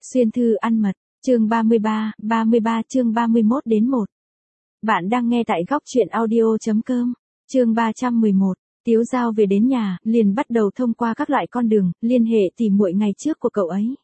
Xuyên thư ăn mật, chương 33 chương 31 đến 1. Bạn đang nghe tại góc truyện audio.com, chương 311. Tiếu Giao về đến nhà, liền bắt đầu thông qua các loại con đường, liên hệ tỉ muội ngày trước của cậu ấy.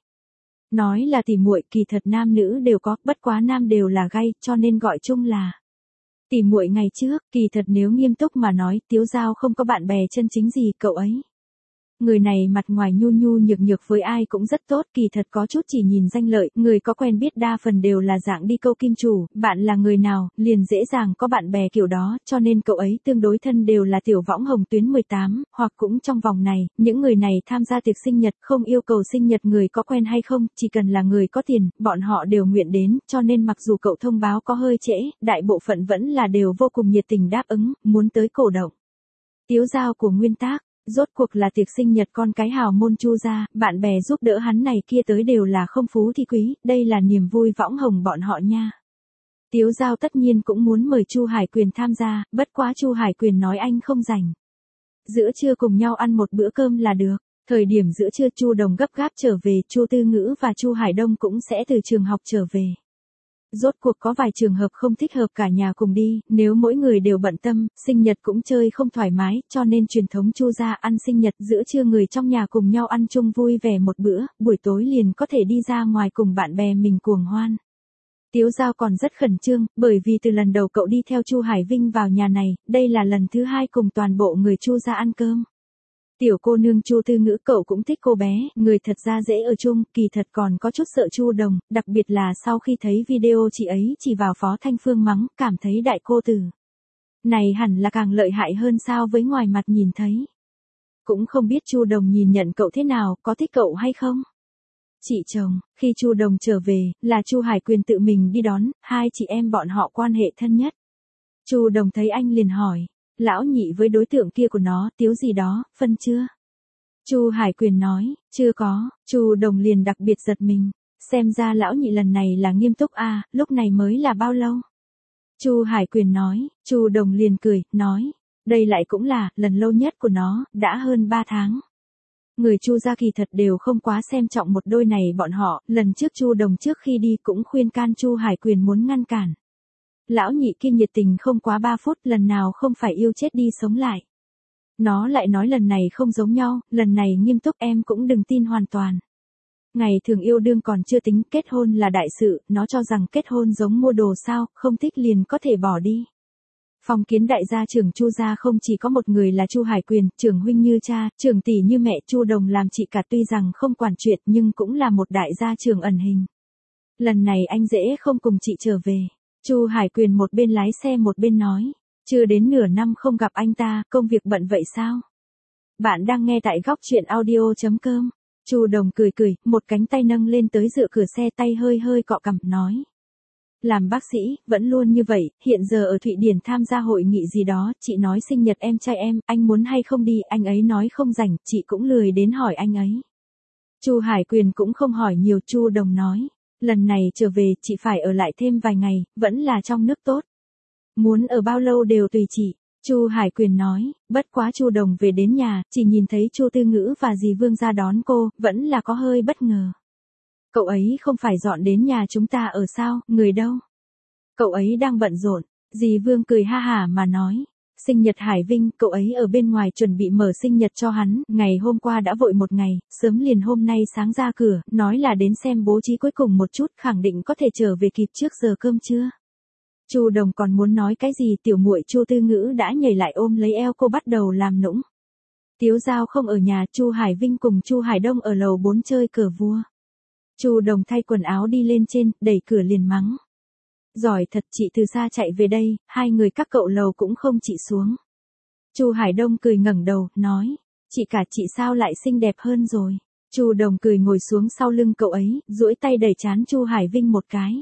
Nói là tỉ muội, kỳ thật nam nữ đều có, bất quá nam đều là gay, cho nên gọi chung là tỉ muội ngày trước. Kỳ thật nếu nghiêm túc mà nói, Tiếu Giao không có bạn bè chân chính gì, cậu ấy. Người này mặt ngoài nhu nhu nhược nhược với ai cũng rất tốt, kỳ thật có chút chỉ nhìn danh lợi, người có quen biết đa phần đều là dạng đi câu kim chủ, bạn là người nào, liền dễ dàng có bạn bè kiểu đó, cho nên cậu ấy tương đối thân đều là tiểu võng hồng tuyến 18, hoặc cũng trong vòng này, những người này tham gia tiệc sinh nhật, không yêu cầu sinh nhật người có quen hay không, chỉ cần là người có tiền, bọn họ đều nguyện đến, cho nên mặc dù cậu thông báo có hơi trễ, đại bộ phận vẫn là đều vô cùng nhiệt tình đáp ứng, muốn tới cổ động. Tiếu Giao của nguyên tác. Rốt cuộc là tiệc sinh nhật con cái hào môn Chu gia, bạn bè giúp đỡ hắn này kia tới đều là không phú thì quý, đây là niềm vui võng hồng bọn họ nha. Tiếu Giao tất nhiên cũng muốn mời Chu Hải Quyền tham gia, bất quá Chu Hải Quyền nói anh không rảnh. Giữa trưa cùng nhau ăn một bữa cơm là được. Thời điểm giữa trưa Chu Đồng gấp gáp trở về, Chu Tư Ngữ và Chu Hải Đông cũng sẽ từ trường học trở về. Rốt cuộc có vài trường hợp không thích hợp cả nhà cùng đi, nếu mỗi người đều bận tâm, sinh nhật cũng chơi không thoải mái, cho nên truyền thống Chu gia ăn sinh nhật giữa trưa người trong nhà cùng nhau ăn chung vui vẻ một bữa, buổi tối liền có thể đi ra ngoài cùng bạn bè mình cuồng hoan. Tiếu Giao còn rất khẩn trương, bởi vì từ lần đầu cậu đi theo Chu Hải Vinh vào nhà này, đây là lần thứ hai cùng toàn bộ người Chu gia ăn cơm. Tiểu cô nương Chu Tư Ngữ cậu cũng thích cô bé, người thật ra dễ ở chung, kỳ thật còn có chút sợ Chu Đồng, đặc biệt là sau khi thấy video chị ấy chỉ vào Phó Thanh Phương mắng, cảm thấy đại cô tử này hẳn là càng lợi hại hơn sao với ngoài mặt nhìn thấy. Cũng không biết Chu Đồng nhìn nhận cậu thế nào, có thích cậu hay không? Chị chồng, khi Chu Đồng trở về, là Chu Hải Quyền tự mình đi đón, hai chị em bọn họ quan hệ thân nhất. Chu Đồng thấy anh liền hỏi. Lão nhị với đối tượng kia của nó, Tiếu gì đó, phân chưa? Chu Hải Quyền nói, chưa có. Chu Đồng liền đặc biệt giật mình, xem ra lão nhị lần này là nghiêm túc à, lúc này mới là bao lâu? Chu Hải Quyền nói, Chu Đồng liền cười, nói, đây lại cũng là lần lâu nhất của nó, đã hơn 3 tháng. Người Chu gia kỳ thật đều không quá xem trọng một đôi này bọn họ, lần trước Chu Đồng trước khi đi cũng khuyên can Chu Hải Quyền muốn ngăn cản. Lão nhị kia nhiệt tình không quá 3 phút, lần nào không phải yêu chết đi sống lại. Nó lại nói lần này không giống nhau, lần này nghiêm túc em cũng đừng tin hoàn toàn. Ngày thường yêu đương còn chưa tính, kết hôn là đại sự, nó cho rằng kết hôn giống mua đồ sao, không thích liền có thể bỏ đi. Phong kiến đại gia trưởng Chu gia không chỉ có một người là Chu Hải Quyền, trưởng huynh như cha, trưởng tỷ như mẹ, Chu Đồng làm chị cả tuy rằng không quản chuyện nhưng cũng là một đại gia trưởng ẩn hình. Lần này anh dễ không cùng chị trở về. Chu Hải Quyền một bên lái xe một bên nói, chưa đến nửa năm không gặp anh ta, công việc bận vậy sao? Bạn đang nghe tại góc truyện audio.com. Chu Đồng cười cười, một cánh tay nâng lên tới dựa cửa xe, tay hơi hơi cọ cằm, nói. Làm bác sĩ, vẫn luôn như vậy, hiện giờ ở Thụy Điển tham gia hội nghị gì đó, chị nói sinh nhật em trai em, anh muốn hay không đi, anh ấy nói không rảnh, chị cũng lười đến hỏi anh ấy. Chu Hải Quyền cũng không hỏi nhiều, Chu Đồng nói. Lần này trở về, chị phải ở lại thêm vài ngày, vẫn là trong nước tốt. Muốn ở bao lâu đều tùy chị. Chu Hải Quyền nói, bất quá Chu Đồng về đến nhà, chỉ nhìn thấy Chu Tư Ngữ và dì Vương ra đón cô, vẫn là có hơi bất ngờ. Cậu ấy không phải dọn đến nhà chúng ta ở sao, người đâu? Cậu ấy đang bận rộn. Dì Vương cười ha hả mà nói. Sinh nhật Hải Vinh, cậu ấy ở bên ngoài chuẩn bị mở sinh nhật cho hắn, ngày hôm qua đã vội một ngày, sớm liền hôm nay sáng ra cửa, nói là đến xem bố trí cuối cùng một chút, khẳng định có thể trở về kịp trước giờ cơm trưa. Chu Đồng còn muốn nói cái gì, tiểu muội Chu Tư Ngữ đã nhảy lại ôm lấy eo cô bắt đầu làm nũng. Tiếu Giao không ở nhà, Chu Hải Vinh cùng Chu Hải Đông ở lầu 4 chơi cờ vua. Chu Đồng thay quần áo đi lên trên, đẩy cửa liền mắng. Giỏi thật, chị từ xa chạy về đây, hai người các cậu lầu cũng không chị xuống. Chu Hải Đông cười ngẩng đầu, nói, chị cả chị sao lại xinh đẹp hơn rồi. Chu Đồng cười ngồi xuống sau lưng cậu ấy, duỗi tay đẩy trán Chu Hải Vinh một cái.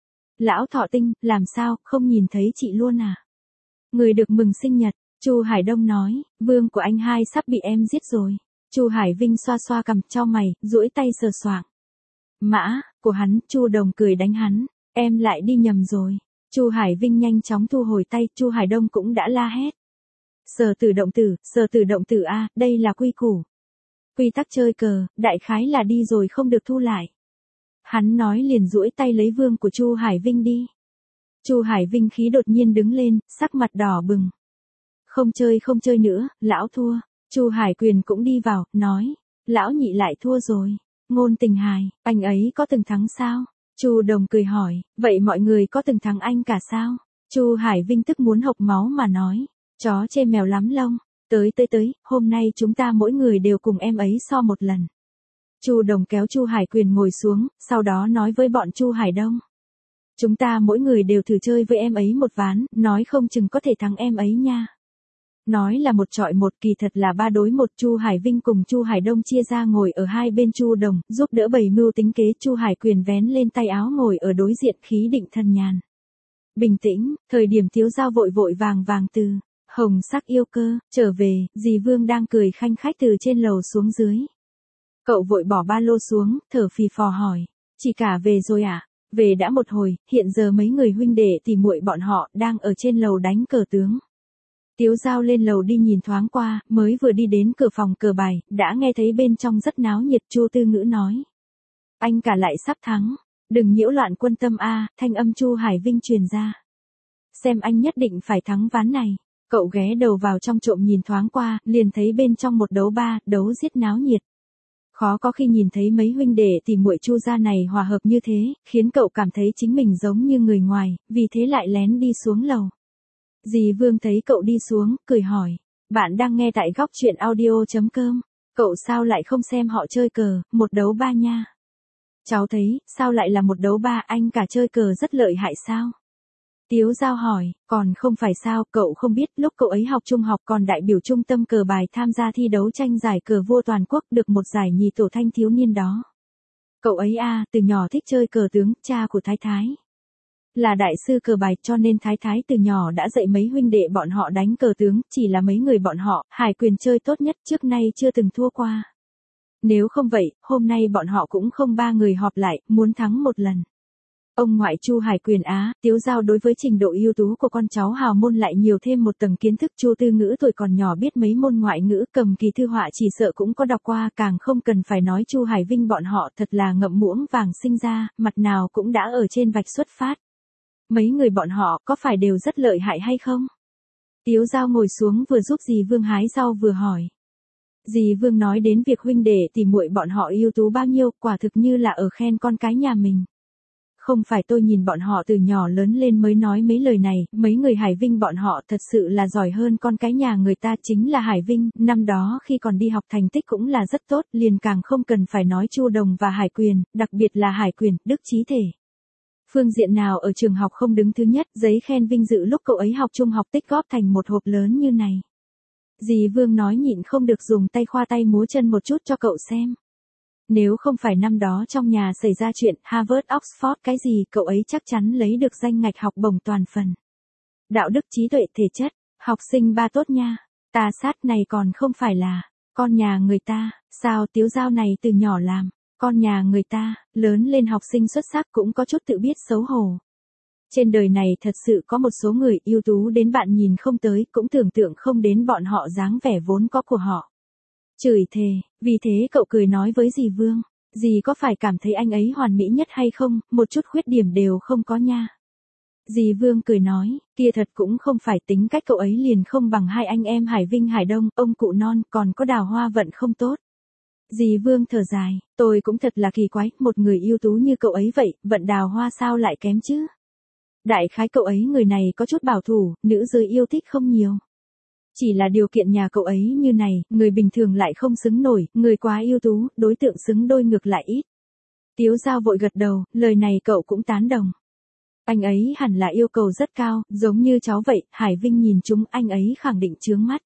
Lão Thọ Tinh, làm sao, không nhìn thấy chị luôn à? Người được mừng sinh nhật, Chu Hải Đông nói, vương của anh hai sắp bị em giết rồi. Chu Hải Vinh xoa xoa cằm, chau mày, duỗi tay sờ soạng. Mã, của hắn, Chu Đồng cười đánh hắn. Em lại đi nhầm rồi. Chu Hải Vinh nhanh chóng thu hồi tay, Chu Hải Đông cũng đã la hét. Sở tử động tử a, đây là quy củ. Quy tắc chơi cờ, đại khái là đi rồi không được thu lại. Hắn nói liền duỗi tay lấy vương của Chu Hải Vinh đi. Chu Hải Vinh khí đột nhiên đứng lên, sắc mặt đỏ bừng. Không chơi nữa, lão thua. Chu Hải Quyền cũng đi vào, nói, lão nhị lại thua rồi. Ngôn Tình Hài, anh ấy có từng thắng sao? Chu Đồng cười hỏi, vậy mọi người có từng thắng anh cả sao? Chu Hải Vinh tức muốn hộc máu mà nói, chó chê mèo lắm lông. Tới, hôm nay chúng ta mỗi người đều cùng em ấy so một lần. Chu Đồng kéo Chu Hải Quyền ngồi xuống, sau đó nói với bọn Chu Hải Đông. Chúng ta mỗi người đều thử chơi với em ấy một ván, nói không chừng có thể thắng em ấy nha. Nói là một chọi một, kỳ thật là 3 đối 1. Chu Hải Vinh cùng Chu Hải Đông chia ra ngồi ở hai bên Chu Đồng, giúp đỡ bày mưu tính kế. Chu Hải Quyền vén lên tay áo ngồi ở đối diện, khí định thần nhàn. Bình tĩnh, thời điểm Tiếu Dao vội vàng từ Hồng Sắc Yêu Cơ trở về, dì Vương đang cười khanh khách từ trên lầu xuống dưới. Cậu vội bỏ ba lô xuống, thở phì phò hỏi, chị cả về rồi à? Về đã một hồi, hiện giờ mấy người huynh đệ tỉ muội bọn họ đang ở trên lầu đánh cờ tướng. Tiếu Dao lên lầu đi nhìn thoáng qua, mới vừa đi đến cửa phòng cờ bài, đã nghe thấy bên trong rất náo nhiệt. Chu Tư Ngữ nói, anh cả lại sắp thắng, đừng nhiễu loạn quân tâm a. Thanh âm Chu Hải Vinh truyền ra. Xem anh nhất định phải thắng ván này. Cậu ghé đầu vào trong trộm nhìn thoáng qua, liền thấy bên trong một đấu ba, đấu giết náo nhiệt. Khó có khi nhìn thấy mấy huynh đệ tỉ muội Chu gia này hòa hợp như thế, khiến cậu cảm thấy chính mình giống như người ngoài, vì thế lại lén đi xuống lầu. Dì Vương thấy cậu đi xuống, cười hỏi, bạn đang nghe tại góc truyện audio.com, cậu sao lại không xem họ chơi cờ, một đấu ba nha. Cháu thấy, sao lại là một đấu ba, anh cả chơi cờ rất lợi hại sao? Tiếu Dao hỏi, còn không phải sao, cậu không biết, lúc cậu ấy học trung học còn đại biểu trung tâm cờ bài tham gia thi đấu tranh giải cờ vua toàn quốc, được một giải nhì tổ thanh thiếu niên đó. Cậu ấy từ nhỏ thích chơi cờ tướng, cha của Thái Thái là đại sư cờ bài, cho nên Thái Thái từ nhỏ đã dạy mấy huynh đệ bọn họ đánh cờ tướng, chỉ là mấy người bọn họ, Hải Quyền chơi tốt nhất, trước nay chưa từng thua qua. Nếu không vậy, hôm nay bọn họ cũng không 3 người họp lại, muốn thắng một lần. Ông ngoại Chu Hải Quyền Tiếu Dao đối với trình độ ưu tú của con cháu hào môn lại nhiều thêm một tầng kiến thức. Chu Tư Ngữ tuổi còn nhỏ biết mấy môn ngoại ngữ, cầm kỳ thư họa chỉ sợ cũng có đọc qua, càng không cần phải nói Chu Hải Vinh bọn họ thật là ngậm muỗng vàng sinh ra, mặt nào cũng đã ở trên vạch xuất phát. Mấy người bọn họ có phải đều rất lợi hại hay không? Tiếu Dao ngồi xuống vừa giúp dì Vương hái rau vừa hỏi. Dì Vương nói đến việc huynh đệ tỉ muội bọn họ ưu tú bao nhiêu, quả thực như là ở khen con cái nhà mình. Không phải tôi nhìn bọn họ từ nhỏ lớn lên mới nói mấy lời này, mấy người Hải Vinh bọn họ thật sự là giỏi hơn con cái nhà người ta. Chính là Hải Vinh, năm đó khi còn đi học thành tích cũng là rất tốt, liền càng không cần phải nói Chu Đồng và Hải Quyền, đặc biệt là Hải Quyền, đức trí thể. Phương diện nào ở trường học không đứng thứ nhất, giấy khen vinh dự lúc cậu ấy học trung học tích góp thành một hộp lớn như này. Dì Vương nói nhịn không được dùng tay khoa tay múa chân một chút cho cậu xem. Nếu không phải năm đó trong nhà xảy ra chuyện Harvard Oxford cái gì, cậu ấy chắc chắn lấy được danh ngạch học bổng toàn phần. Đạo đức trí tuệ thể chất, học sinh ba tốt nha. Ta sát này còn không phải là con nhà người ta, sao Tiếu Dao này từ nhỏ làm con nhà người ta, lớn lên học sinh xuất sắc cũng có chút tự biết xấu hổ. Trên đời này thật sự có một số người ưu tú đến bạn nhìn không tới, cũng tưởng tượng không đến bọn họ dáng vẻ vốn có của họ. Chửi thề, vì thế cậu cười nói với dì Vương, dì có phải cảm thấy anh ấy hoàn mỹ nhất hay không, một chút khuyết điểm đều không có nha. Dì Vương cười nói, kia thật cũng không phải, tính cách cậu ấy liền không bằng hai anh em Hải Vinh Hải Đông, ông cụ non, còn có Đào Hoa vận không tốt. Dì Vương thở dài, tôi cũng thật là kỳ quái, một người ưu tú như cậu ấy vậy, vận Đào Hoa sao lại kém chứ? Đại khái cậu ấy người này có chút bảo thủ, nữ giới yêu thích không nhiều. Chỉ là điều kiện nhà cậu ấy như này, người bình thường lại không xứng nổi, người quá ưu tú, đối tượng xứng đôi ngược lại ít. Tiếu Dao vội gật đầu, lời này cậu cũng tán đồng. Anh ấy hẳn là yêu cầu rất cao, giống như cháu vậy. Hải Vinh nhìn chúng, anh ấy khẳng định chướng mắt.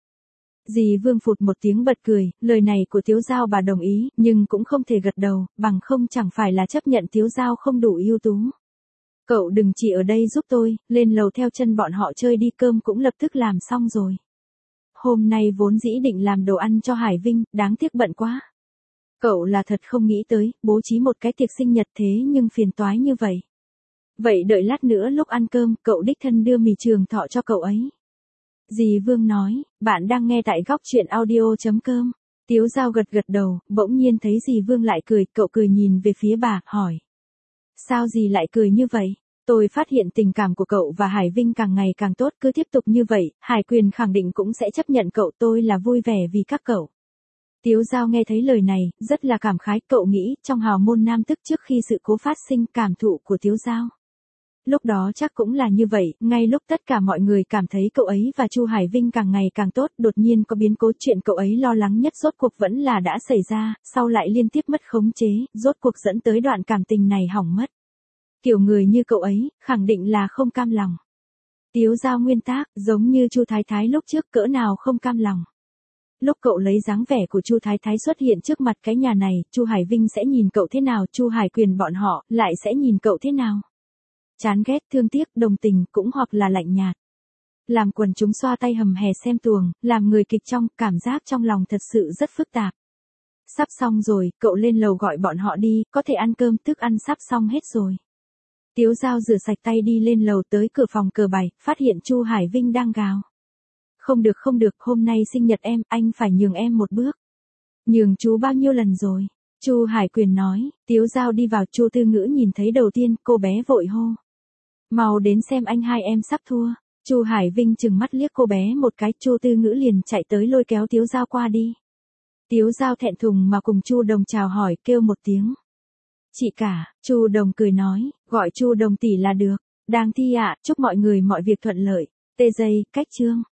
Dì Vương phụt một tiếng bật cười, lời này của Tiếu Dao bà đồng ý, nhưng cũng không thể gật đầu, bằng không chẳng phải là chấp nhận Tiếu Dao không đủ ưu tú. Cậu đừng chỉ ở đây giúp tôi, lên lầu theo chân bọn họ chơi đi, cơm cũng lập tức làm xong rồi. Hôm nay vốn dĩ định làm đồ ăn cho Hải Vinh, đáng tiếc bận quá. Cậu là thật không nghĩ tới, bố trí một cái tiệc sinh nhật thế nhưng phiền toái như vậy. Vậy đợi lát nữa lúc ăn cơm, cậu đích thân đưa mì trường thọ cho cậu ấy. Dì Vương nói, bạn đang nghe tại góc truyện audio.com. Tiếu Dao gật gật đầu, bỗng nhiên thấy dì Vương lại cười, cậu cười nhìn về phía bà, hỏi. Sao gì lại cười như vậy? Tôi phát hiện tình cảm của cậu và Hải Vinh càng ngày càng tốt, cứ tiếp tục như vậy, Hải Quyền khẳng định cũng sẽ chấp nhận cậu, tôi là vui vẻ vì các cậu. Tiếu Giao nghe thấy lời này, rất là cảm khái, cậu nghĩ, trong hào môn nam tức trước khi sự cố phát sinh, cảm thụ của Tiếu Giao. Lúc đó chắc cũng là như vậy, ngay lúc tất cả mọi người cảm thấy cậu ấy và Chu Hải Vinh càng ngày càng tốt, đột nhiên có biến cố, chuyện cậu ấy lo lắng nhất rốt cuộc vẫn là đã xảy ra, sau lại liên tiếp mất khống chế, rốt cuộc dẫn tới đoạn cảm tình này hỏng mất. Kiểu người như cậu ấy, khẳng định là không cam lòng. Tiếu Giao nguyên tác, giống như Chu Thái Thái lúc trước, cỡ nào không cam lòng. Lúc cậu lấy dáng vẻ của Chu Thái Thái xuất hiện trước mặt cái nhà này, Chu Hải Vinh sẽ nhìn cậu thế nào, Chu Hải Quyền bọn họ lại sẽ nhìn cậu thế nào? Chán ghét, thương tiếc, đồng tình, cũng hoặc là lạnh nhạt. Làm quần chúng xoa tay hầm hè xem tuồng, làm người kịch trong, cảm giác trong lòng thật sự rất phức tạp. Sắp xong rồi, cậu lên lầu gọi bọn họ đi, có thể ăn cơm, thức ăn sắp xong hết rồi. Tiếu Giao rửa sạch tay đi lên lầu, tới cửa phòng cờ bày, phát hiện Chu Hải Vinh đang gào. Không được, hôm nay sinh nhật em, anh phải nhường em một bước. Nhường chú bao nhiêu lần rồi? Chu Hải Quyền nói. Tiếu Giao đi vào, Chu Tư Ngữ nhìn thấy đầu tiên, cô bé vội hô. Mau đến xem anh hai em sắp thua. Chu Hải Vinh trừng mắt liếc cô bé một cái, Chu Tư Ngữ liền chạy tới lôi kéo Tiếu Giao qua đi. Tiếu Giao thẹn thùng mà cùng Chu Đồng chào hỏi, kêu một tiếng. Chị cả, Chu Đồng cười nói, gọi Chu Đồng tỷ là được. Đang thi ạ, chúc mọi người mọi việc thuận lợi. TJ, cách chương.